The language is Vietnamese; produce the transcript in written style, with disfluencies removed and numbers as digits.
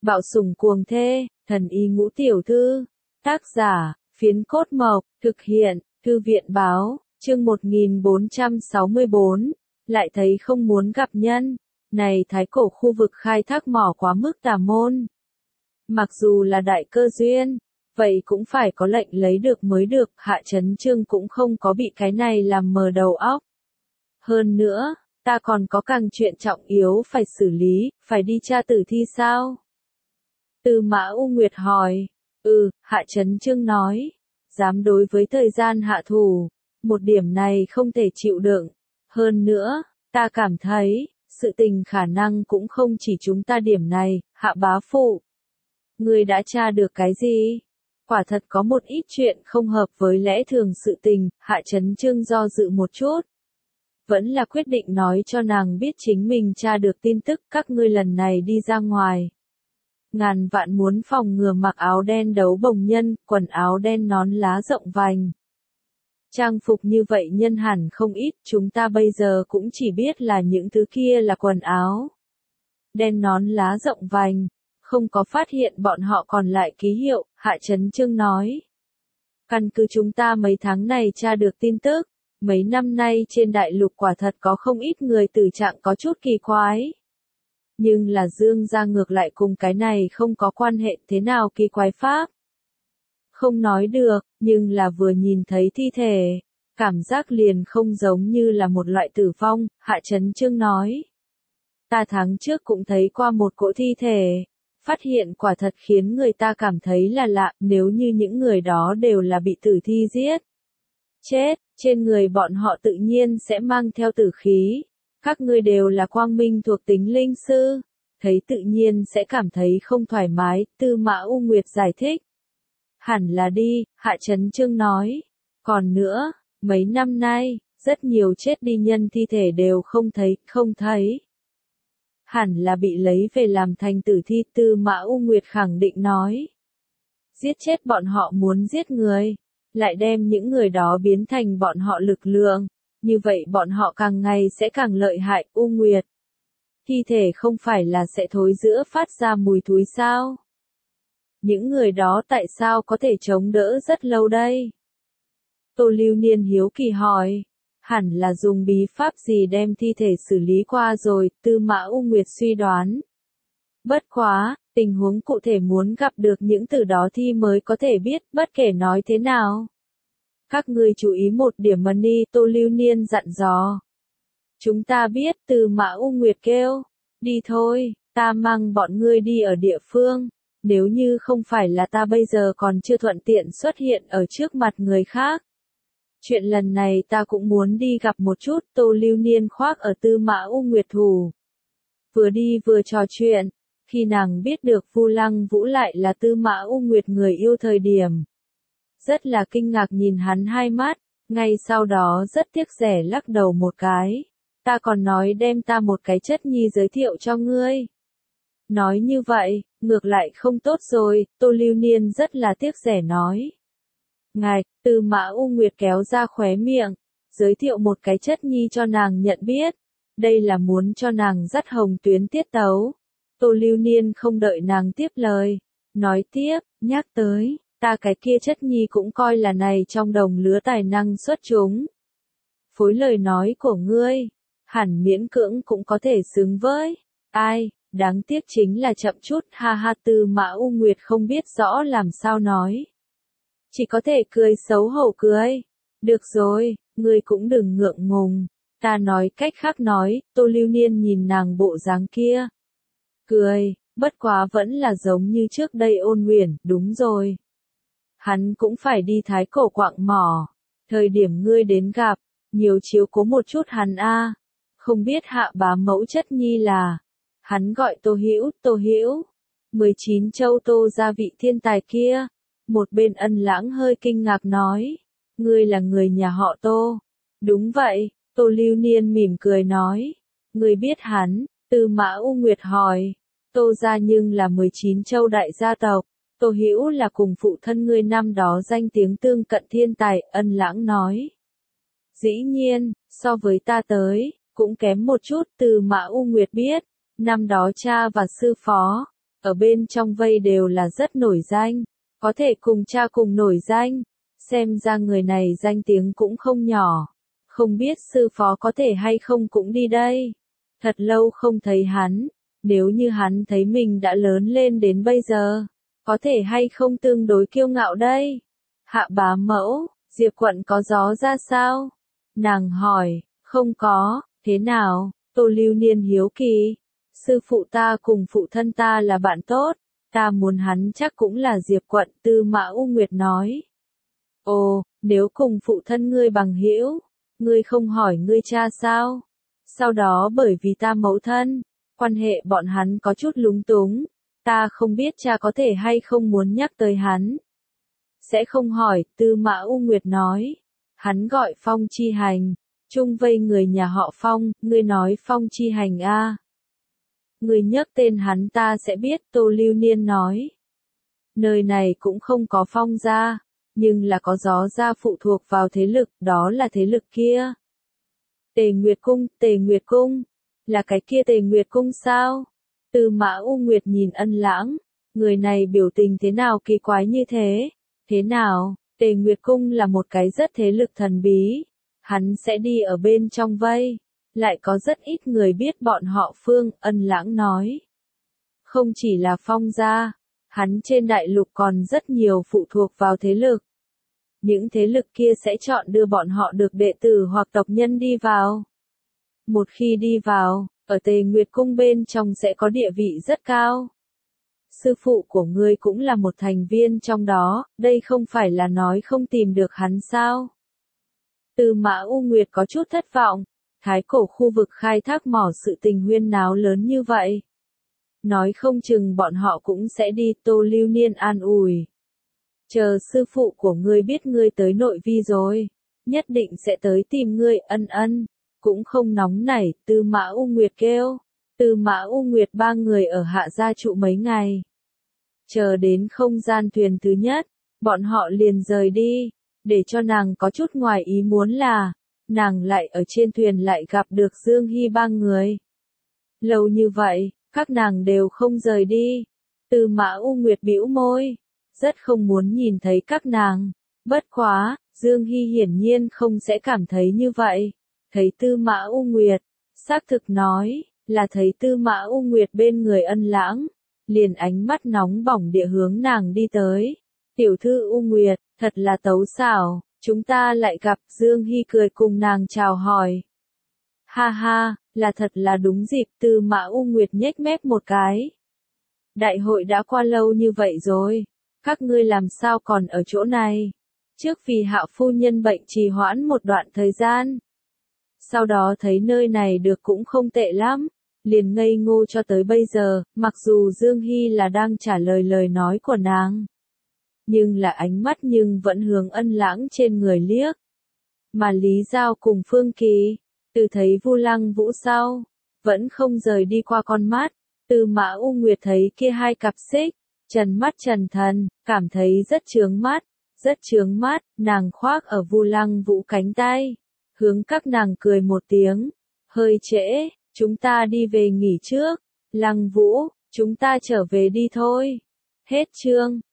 Bạo sủng cuồng thê, thần y ngũ tiểu thư. Tác giả, Phiến Cốt Mộc, thực hiện, Thư viện báo, chương 1464, lại thấy không muốn gặp nhân. Này thái cổ khu vực khai thác mỏ quá mức tà môn. Mặc dù là đại cơ duyên, vậy cũng phải có lệnh lấy được mới được, Hạ Chấn Chương cũng không có bị cái này làm mờ đầu óc. Hơn nữa, ta còn có càng chuyện trọng yếu phải xử lý, phải đi tra tử thi sao? Tư Mã U Nguyệt hỏi. Hạ Chấn Chương nói. Dám đối với thời gian hạ thủ, một điểm này không thể chịu đựng. Hơn nữa, ta cảm thấy, sự tình khả năng cũng không chỉ chúng ta điểm này, Hạ bá phụ. Ngươi đã tra được cái gì? Quả thật có một ít chuyện không hợp với lẽ thường sự tình, Hạ Chấn Chương do dự một chút. Vẫn là quyết định nói cho nàng biết chính mình tra được tin tức các ngươi lần này đi ra ngoài. Ngàn vạn muốn phòng ngừa mặc áo đen đấu bồng nhân, quần áo đen nón lá rộng vành. Trang phục như vậy nhân hẳn không ít, chúng ta bây giờ cũng chỉ biết là những thứ kia là quần áo. Đen nón lá rộng vành, không có phát hiện bọn họ còn lại ký hiệu, Hạ Chấn Chương nói. Căn cứ chúng ta mấy tháng này tra được tin tức, mấy năm nay trên đại lục quả thật có không ít người tử trạng có chút kỳ quái. Nhưng là Dương gia ngược lại cùng cái này không có quan hệ thế nào kỳ quái pháp. Không nói được, nhưng là vừa nhìn thấy thi thể, cảm giác liền không giống như là một loại tử vong, Hạ Chấn Chương nói. Ta tháng trước cũng thấy qua một cỗ thi thể, phát hiện quả thật khiến người ta cảm thấy là lạ, nếu như những người đó đều là bị tử thi giết. Chết, trên người bọn họ tự nhiên sẽ mang theo tử khí. Các ngươi đều là quang minh thuộc tính linh sư, thấy tự nhiên sẽ cảm thấy không thoải mái, Tư Mã U Nguyệt giải thích. Hẳn là đi, Hạ Chấn Chương nói. Còn nữa, mấy năm nay, rất nhiều chết đi nhân thi thể đều không thấy. Hẳn là bị lấy về làm thành tử thi, Tư Mã U Nguyệt khẳng định nói. Giết chết bọn họ muốn giết người, lại đem những người đó biến thành bọn họ lực lượng. Như vậy bọn họ càng ngày sẽ càng lợi hại, U Nguyệt. Thi thể không phải là sẽ thối rữa phát ra mùi thúi sao? Những người đó tại sao có thể chống đỡ rất lâu đây? Tô Lưu Niên hiếu kỳ hỏi. Hẳn là dùng bí pháp gì đem thi thể xử lý qua rồi, Tư Mã U Nguyệt suy đoán. Bất quá, tình huống cụ thể muốn gặp được những từ đó thi mới có thể biết, bất kể nói thế nào. Các ngươi chú ý một điểm Mani, Tô Lưu Niên dặn dò. Chúng ta biết, Tư Mã U Nguyệt kêu. Đi thôi, ta mang bọn ngươi đi ở địa phương. Nếu như không phải là ta bây giờ còn chưa thuận tiện xuất hiện ở trước mặt người khác. Chuyện lần này ta cũng muốn đi gặp một chút, Tô Lưu Niên khoác ở Tư Mã U Nguyệt thủ. Vừa đi vừa trò chuyện, khi nàng biết được Vu Lăng Vũ lại là Tư Mã U Nguyệt người yêu thời điểm. Rất là kinh ngạc nhìn hắn hai mắt, ngay sau đó rất tiếc rẻ lắc đầu một cái. Ta còn nói đem ta một cái chất nhi giới thiệu cho ngươi. Nói như vậy, ngược lại không tốt rồi, Tô Lưu Niên rất là tiếc rẻ nói. Ngài, Tư Mã U Nguyệt kéo ra khóe miệng, giới thiệu một cái chất nhi cho nàng nhận biết. Đây là muốn cho nàng dắt hồng tuyến tiết tấu. Tô Lưu Niên không đợi nàng tiếp lời. Nói tiếp, nhắc tới, ta cái kia chất nhi cũng coi là này trong đồng lứa tài năng xuất chúng. Phối lời nói của ngươi, hẳn miễn cưỡng cũng có thể xứng với. Ai, đáng tiếc chính là chậm chút, ha ha. Tư Mã U Nguyệt không biết rõ làm sao nói. Chỉ có thể cười xấu hổ cười. Được rồi, ngươi cũng đừng ngượng ngùng. Ta nói cách khác nói, Tô Lưu Niên nhìn nàng bộ dáng kia. Cười, bất quá vẫn là giống như trước đây Ôn Uyển, đúng rồi. Hắn cũng phải đi thái cổ quạng mỏ. Thời điểm ngươi đến gặp, nhiều chiếu cố một chút hắn a. Không biết Hạ bá mẫu chất nhi là. Hắn gọi Tô Hữu. 19 châu Tô gia vị thiên tài kia. Một bên Ân Lãng hơi kinh ngạc nói. Ngươi là người nhà họ Tô. Đúng vậy, Tô Lưu Niên mỉm cười nói. Ngươi biết hắn, Tư Mã U Nguyệt hỏi. Tô gia nhưng là 19 châu đại gia tộc. Tô Hữu là cùng phụ thân ngươi năm đó danh tiếng tương cận thiên tài, Ân Lãng nói. Dĩ nhiên, so với ta tới, cũng kém một chút, Tư Mã U Nguyệt biết. Năm đó cha và sư phó, ở bên trong vây đều là rất nổi danh, có thể cùng cha cùng nổi danh, xem ra người này danh tiếng cũng không nhỏ, không biết sư phó có thể hay không cũng đi đây. Thật lâu không thấy hắn, nếu như hắn thấy mình đã lớn lên đến bây giờ, có thể hay không tương đối kiêu ngạo đây. Hạ bá mẫu, Diệp quận có gió ra sao? Nàng hỏi, không có, thế nào? Tô Lưu Niên hiếu kỳ, sư phụ ta cùng phụ thân ta là bạn tốt, ta muốn hắn chắc cũng là Diệp quận. Tư Mã U Nguyệt nói. Ồ, nếu cùng phụ thân ngươi bằng hữu, ngươi không hỏi ngươi cha sao? Sau đó bởi vì ta mẫu thân, quan hệ bọn hắn có chút lúng túng, ta không biết cha có thể hay không muốn nhắc tới hắn. Sẽ không hỏi, Tư Mã U Nguyệt nói. Hắn gọi Phong Chi Hành, chung vây người nhà họ Phong, ngươi nói Phong Chi Hành a? Ngươi nhắc tên hắn ta sẽ biết, Tô Lưu Niên nói. Nơi này cũng không có Phong gia, nhưng là có gió gia phụ thuộc vào thế lực, đó là thế lực kia. Tề Nguyệt Cung, là cái kia Tề Nguyệt Cung sao? Tư Mã U Nguyệt nhìn Ân Lãng, người này biểu tình thế nào kỳ quái như thế? Thế nào, Tề Nguyệt Cung là một cái rất thế lực thần bí, hắn sẽ đi ở bên trong vây, lại có rất ít người biết bọn họ Phương. Ân Lãng nói. Không chỉ là Phong gia, hắn trên đại lục còn rất nhiều phụ thuộc vào thế lực. Những thế lực kia sẽ chọn đưa bọn họ được đệ tử hoặc tộc nhân đi vào. Một khi đi vào, ở Tề Nguyệt Cung bên trong sẽ có địa vị rất cao. Sư phụ của ngươi cũng là một thành viên trong đó, đây không phải là nói không tìm được hắn sao? Tư Mã U Nguyệt có chút thất vọng, Thái Cổ khu vực khai thác mỏ sự tình huyên náo lớn như vậy. Nói không chừng bọn họ cũng sẽ đi. Tô Lưu Niên an ủi. Chờ sư phụ của ngươi biết ngươi tới nội vi rồi, nhất định sẽ tới tìm ngươi. Ân, cũng không nóng nảy. Tư Mã U Nguyệt kêu. Tư Mã U Nguyệt ba người ở Hạ gia trụ mấy ngày. Chờ đến không gian thuyền thứ nhất, bọn họ liền rời đi, để cho nàng có chút ngoài ý muốn là, nàng lại ở trên thuyền lại gặp được Dương Hy ba người. Lâu như vậy, các nàng đều không rời đi. Tư Mã U Nguyệt bĩu môi, rất không muốn nhìn thấy các nàng. Bất quá, Dương Hy hiển nhiên không sẽ cảm thấy như vậy. Thấy Tư Mã U Nguyệt, xác thực nói, là thấy Tư Mã U Nguyệt bên người Ân Lãng, liền ánh mắt nóng bỏng địa hướng nàng đi tới. Tiểu thư U Nguyệt, thật là tấu xảo, chúng ta lại gặp. Dương Hy cười cùng nàng chào hỏi. Ha ha, là thật là đúng dịp. Tư Mã U Nguyệt nhếch mép một cái. Đại hội đã qua lâu như vậy rồi, các ngươi làm sao còn ở chỗ này? Trước vì Hạo phu nhân bệnh trì hoãn một đoạn thời gian. Sau đó thấy nơi này được cũng không tệ lắm, liền ngây ngô cho tới bây giờ. Mặc dù Dương Hy là đang trả lời lời nói của nàng, nhưng là ánh mắt nhưng vẫn hướng Ân Lãng trên người liếc. Mà Lý Giao cùng Phương Kỳ, từ thấy Vu Lăng Vũ sau, vẫn không rời đi qua con mắt. Tư Mã U Nguyệt thấy kia hai cặp xích, trần mắt trần thần, cảm thấy rất chướng mắt, nàng khoác ở Vu Lăng Vũ cánh tay, hướng các nàng cười một tiếng. Hơi trễ, chúng ta đi về nghỉ trước. Lăng Vũ, chúng ta trở về đi thôi. Hết chương.